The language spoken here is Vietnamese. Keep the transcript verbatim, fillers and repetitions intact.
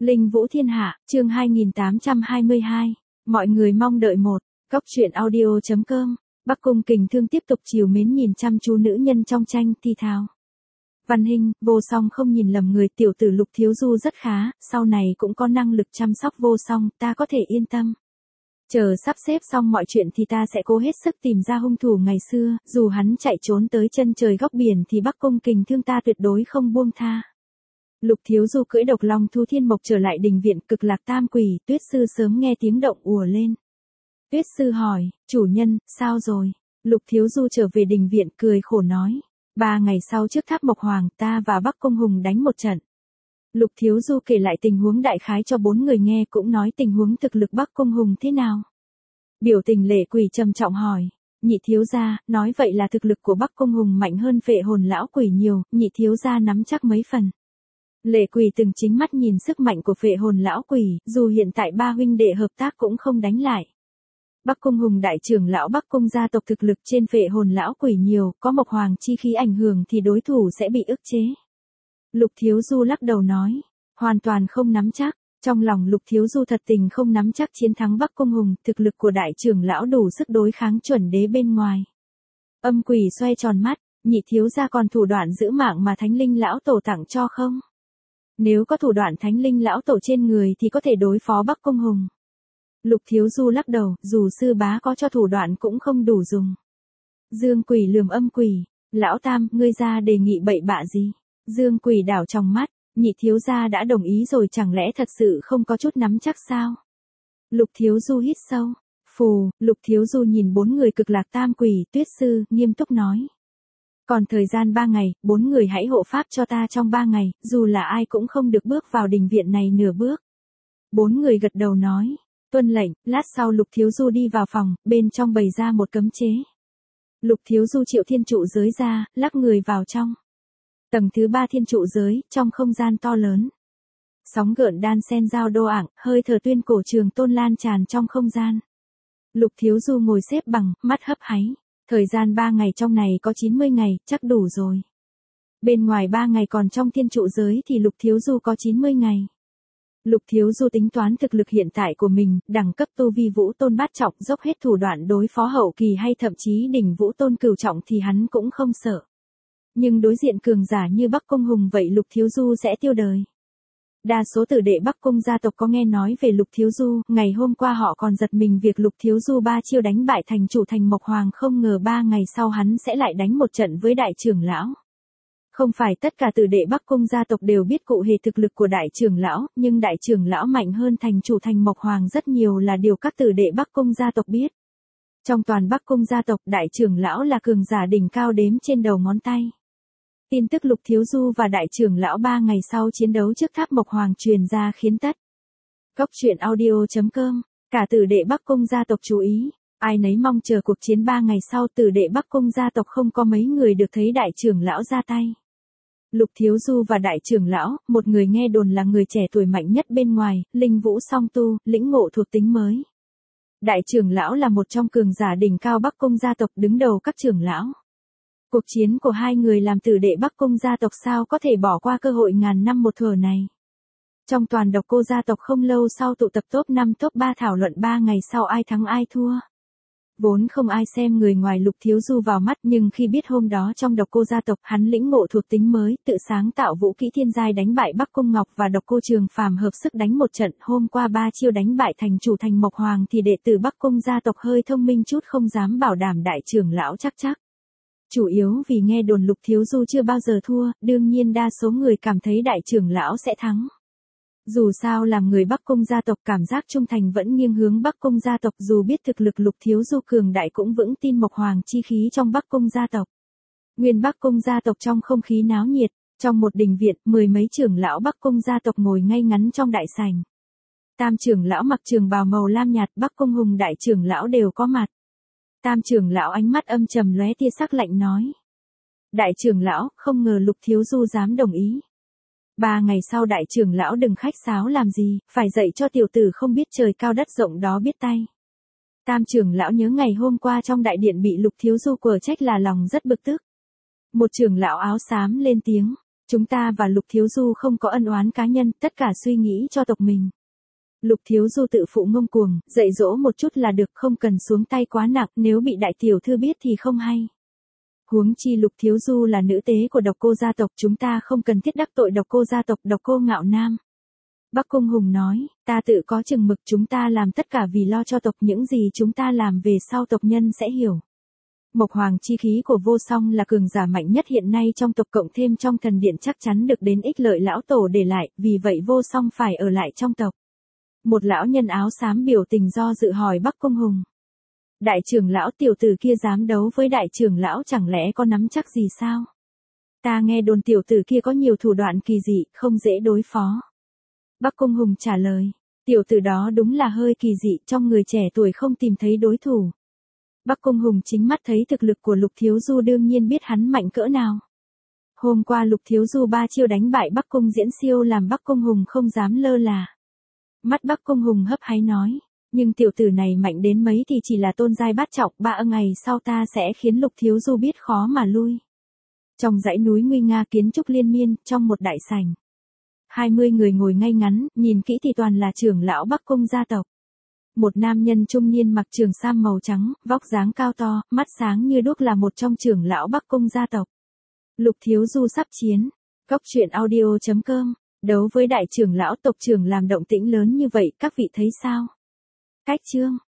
Linh Vũ Thiên Hạ, chương hai nghìn tám trăm hai mươi hai. Mọi người mong đợi một. Cốc truyện audio.com. Bắc Cung Kình Thương tiếp tục chiều mến nhìn chăm chú nữ nhân trong tranh thi thao. Văn Hinh, Vô Song không nhìn lầm người, tiểu tử Lục Thiếu Du rất khá, sau này cũng có năng lực chăm sóc Vô Song, ta có thể yên tâm. Chờ sắp xếp xong mọi chuyện thì ta sẽ cố hết sức tìm ra hung thủ ngày xưa, dù hắn chạy trốn tới chân trời góc biển thì Bắc Cung Kình Thương ta tuyệt đối không buông tha. Lục Thiếu Du cưỡi độc long Thu Thiên Mộc trở lại đình viện Cực Lạc Tam Quỷ, Tuyết Sư sớm nghe tiếng động ùa lên. Tuyết Sư hỏi, chủ nhân, sao rồi? Lục Thiếu Du trở về đình viện cười khổ nói, ba ngày sau trước tháp Mộc Hoàng ta và Bắc Cung Hùng đánh một trận. Lục Thiếu Du kể lại tình huống đại khái cho bốn người nghe, cũng nói tình huống thực lực Bắc Cung Hùng thế nào. Biểu tình Lệ Quỷ trầm trọng hỏi, nhị thiếu gia, nói vậy là thực lực của Bắc Cung Hùng mạnh hơn Phệ Hồn Lão Quỷ nhiều, nhị thiếu gia nắm chắc mấy phần. Lệ Quỷ từng chính mắt nhìn sức mạnh của Phệ Hồn Lão Quỷ, dù hiện tại ba huynh đệ hợp tác cũng không đánh lại. Bắc Cung Hùng đại trưởng lão Bắc Cung gia tộc thực lực trên Phệ Hồn Lão Quỷ nhiều, có Mộc Hoàng chi khí ảnh hưởng thì đối thủ sẽ bị ức chế. Lục Thiếu Du lắc đầu nói, hoàn toàn không nắm chắc. Trong lòng Lục Thiếu Du thật tình không nắm chắc chiến thắng Bắc Cung Hùng, thực lực của đại trưởng lão đủ sức đối kháng chuẩn đế bên ngoài. Âm Quỷ xoay tròn mắt, nhị thiếu gia còn thủ đoạn giữ mạng mà Thánh Linh lão tổ tặng cho không? Nếu có thủ đoạn Thánh Linh lão tổ trên người thì có thể đối phó Bắc Cung Hùng. Lục Thiếu Du lắc đầu, dù sư bá có cho thủ đoạn cũng không đủ dùng. Dương Quỷ lườm Âm Quỷ, lão tam, ngươi ra đề nghị bậy bạ gì? Dương Quỷ đảo trong mắt, nhị thiếu gia đã đồng ý rồi chẳng lẽ thật sự không có chút nắm chắc sao? Lục Thiếu Du hít sâu, phù, Lục Thiếu Du nhìn bốn người Cực Lạc Tam Quỷ, Tuyết Sư, nghiêm túc nói. Còn thời gian ba ngày, bốn người hãy hộ pháp cho ta trong ba ngày, dù là ai cũng không được bước vào đình viện này nửa bước. Bốn người gật đầu nói, tuân lệnh. Lát sau Lục Thiếu Du đi vào phòng, bên trong bày ra một cấm chế. Lục Thiếu Du triệu thiên trụ giới ra, lắc người vào trong. Tầng thứ ba thiên trụ giới, trong không gian to lớn. Sóng gợn đan sen giao đô ảng, hơi thở tuyên cổ trường tôn lan tràn trong không gian. Lục Thiếu Du ngồi xếp bằng, mắt hấp háy. Thời gian ba ngày trong này có chín mươi ngày, chắc đủ rồi. Bên ngoài ba ngày còn trong thiên trụ giới thì Lục Thiếu Du có chín mươi ngày. Lục Thiếu Du tính toán thực lực hiện tại của mình, đẳng cấp tu vi vũ tôn bát trọng, dốc hết thủ đoạn đối phó hậu kỳ hay thậm chí đỉnh vũ tôn cửu trọng thì hắn cũng không sợ. Nhưng đối diện cường giả như Bắc Cung Hùng vậy Lục Thiếu Du sẽ tiêu đời. Đa số tử đệ Bắc Cung gia tộc có nghe nói về Lục Thiếu Du, ngày hôm qua họ còn giật mình việc Lục Thiếu Du ba chiêu đánh bại thành chủ thành Mộc Hoàng, không ngờ ba ngày sau hắn sẽ lại đánh một trận với đại trưởng lão. Không phải tất cả tử đệ Bắc Cung gia tộc đều biết cụ thể thực lực của đại trưởng lão, nhưng đại trưởng lão mạnh hơn thành chủ thành Mộc Hoàng rất nhiều là điều các tử đệ Bắc Cung gia tộc biết. Trong toàn Bắc Cung gia tộc, đại trưởng lão là cường giả đỉnh cao đếm trên đầu ngón tay. Tin tức Lục Thiếu Du và đại trưởng lão ba ngày sau chiến đấu trước tháp Mộc Hoàng truyền ra khiến tất. Cốc truyện audio.com, cả tử đệ Bắc Cung gia tộc chú ý, ai nấy mong chờ cuộc chiến ba ngày sau. Tử đệ Bắc Cung gia tộc không có mấy người được thấy đại trưởng lão ra tay. Lục Thiếu Du và đại trưởng lão, một người nghe đồn là người trẻ tuổi mạnh nhất bên ngoài, linh vũ song tu, lĩnh ngộ thuộc tính mới. Đại trưởng lão là một trong cường giả đỉnh cao Bắc Cung gia tộc, đứng đầu các trưởng lão. Cuộc chiến của hai người làm tử đệ Bắc Cung gia tộc sao có thể bỏ qua cơ hội ngàn năm một thở này. Trong toàn Độc Cô gia tộc không lâu sau tụ tập top năm top ba thảo luận ba ngày sau ai thắng ai thua. Vốn không ai xem người ngoài Lục Thiếu Du vào mắt, nhưng khi biết hôm đó trong Độc Cô gia tộc hắn lĩnh ngộ thuộc tính mới, tự sáng tạo vũ kỹ thiên giai đánh bại Bắc Cung Ngọc và Độc Cô Trường Phàm hợp sức đánh một trận, hôm qua ba chiêu đánh bại thành chủ thành Mộc Hoàng thì đệ tử Bắc Cung gia tộc hơi thông minh chút không dám bảo đảm đại trưởng lão chắc chắc. Chủ yếu vì nghe đồn Lục Thiếu Du chưa bao giờ thua, đương nhiên đa số người cảm thấy đại trưởng lão sẽ thắng. Dù sao làm người Bắc Cung gia tộc cảm giác trung thành vẫn nghiêng hướng Bắc Cung gia tộc, dù biết thực lực Lục Thiếu Du cường đại cũng vững tin Mộc Hoàng chi khí trong Bắc Cung gia tộc. Nguyên Bắc Cung gia tộc trong không khí náo nhiệt, trong một đình viện, mười mấy trưởng lão Bắc Cung gia tộc ngồi ngay ngắn trong đại sảnh. Tam trưởng lão mặc trường bào màu lam nhạt, Bắc Cung Hùng đại trưởng lão đều có mặt. Tam trưởng lão ánh mắt âm trầm lóe tia sắc lạnh nói. Đại trưởng lão, không ngờ Lục Thiếu Du dám đồng ý. Ba ngày sau đại trưởng lão đừng khách sáo làm gì, phải dạy cho tiểu tử không biết trời cao đất rộng đó biết tay. Tam trưởng lão nhớ ngày hôm qua trong đại điện bị Lục Thiếu Du quở trách là lòng rất bực tức. Một trưởng lão áo xám lên tiếng, Chúng ta và Lục Thiếu Du không có ân oán cá nhân, tất cả suy nghĩ cho tộc mình. Lục Thiếu Du tự phụ ngông cuồng, dạy dỗ một chút là được, không cần xuống tay quá nặng, nếu bị đại tiểu thư biết thì không hay. Huống chi Lục Thiếu Du là nữ tế của Độc Cô gia tộc, chúng ta không cần thiết đắc tội Độc Cô gia tộc, Độc Cô Ngạo Nam. Bắc Cung Hùng nói, ta tự có chừng mực, chúng ta làm tất cả vì lo cho tộc, những gì chúng ta làm về sau tộc nhân sẽ hiểu. Mộc Hoàng chi khí của Vô Song là cường giả mạnh nhất hiện nay trong tộc, cộng thêm trong thần điện chắc chắn được đến ích lợi lão tổ để lại, vì vậy Vô Song phải ở lại trong tộc. Một lão nhân áo xám biểu tình do dự hỏi Bắc Cung Hùng. Đại trưởng lão, tiểu tử kia dám đấu với đại trưởng lão, chẳng lẽ có nắm chắc gì sao? Ta nghe đồn tiểu tử kia có nhiều thủ đoạn kỳ dị, không dễ đối phó. Bắc Cung Hùng trả lời, tiểu tử đó đúng là hơi kỳ dị, trong người trẻ tuổi không tìm thấy đối thủ. Bắc Cung Hùng chính mắt thấy thực lực của Lục Thiếu Du, đương nhiên biết hắn mạnh cỡ nào. Hôm qua Lục Thiếu Du ba chiêu đánh bại Bắc Cung Diễn Siêu làm Bắc Cung Hùng không dám lơ là. Mắt Bắc Cung Hùng hấp háy nói, nhưng tiểu tử này mạnh đến mấy thì chỉ là tôn giai bát trọng, ba ngày sau ta sẽ khiến Lục Thiếu Du biết khó mà lui. Trong dãy núi nguy nga kiến trúc liên miên, trong một đại sảnh. Hai mươi người ngồi ngay ngắn, nhìn kỹ thì toàn là trưởng lão Bắc Cung gia tộc. Một nam nhân trung niên mặc trường sam màu trắng, vóc dáng cao to, mắt sáng như đuốc là một trong trưởng lão Bắc Cung gia tộc. Lục Thiếu Du sắp chiến. Cốc truyện audio chấm com. Đấu với đại trưởng lão tộc trưởng làm động tĩnh lớn như vậy, các vị thấy sao? Cách chương.